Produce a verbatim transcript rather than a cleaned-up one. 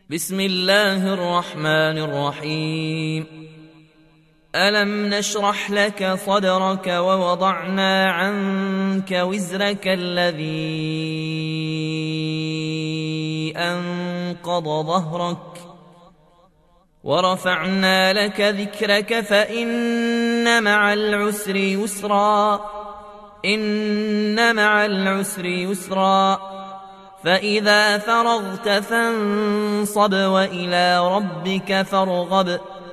بسم الله الرحمن الرحيم. ألم نشرح لك صدرك ووضعنا عنك وزرك الذي أنقض ظهرك ورفعنا لك ذكرك فإن مع العسر يسرا إن مع العسر يسرا فإذا فرغت فانصب وإلى ربك فارغب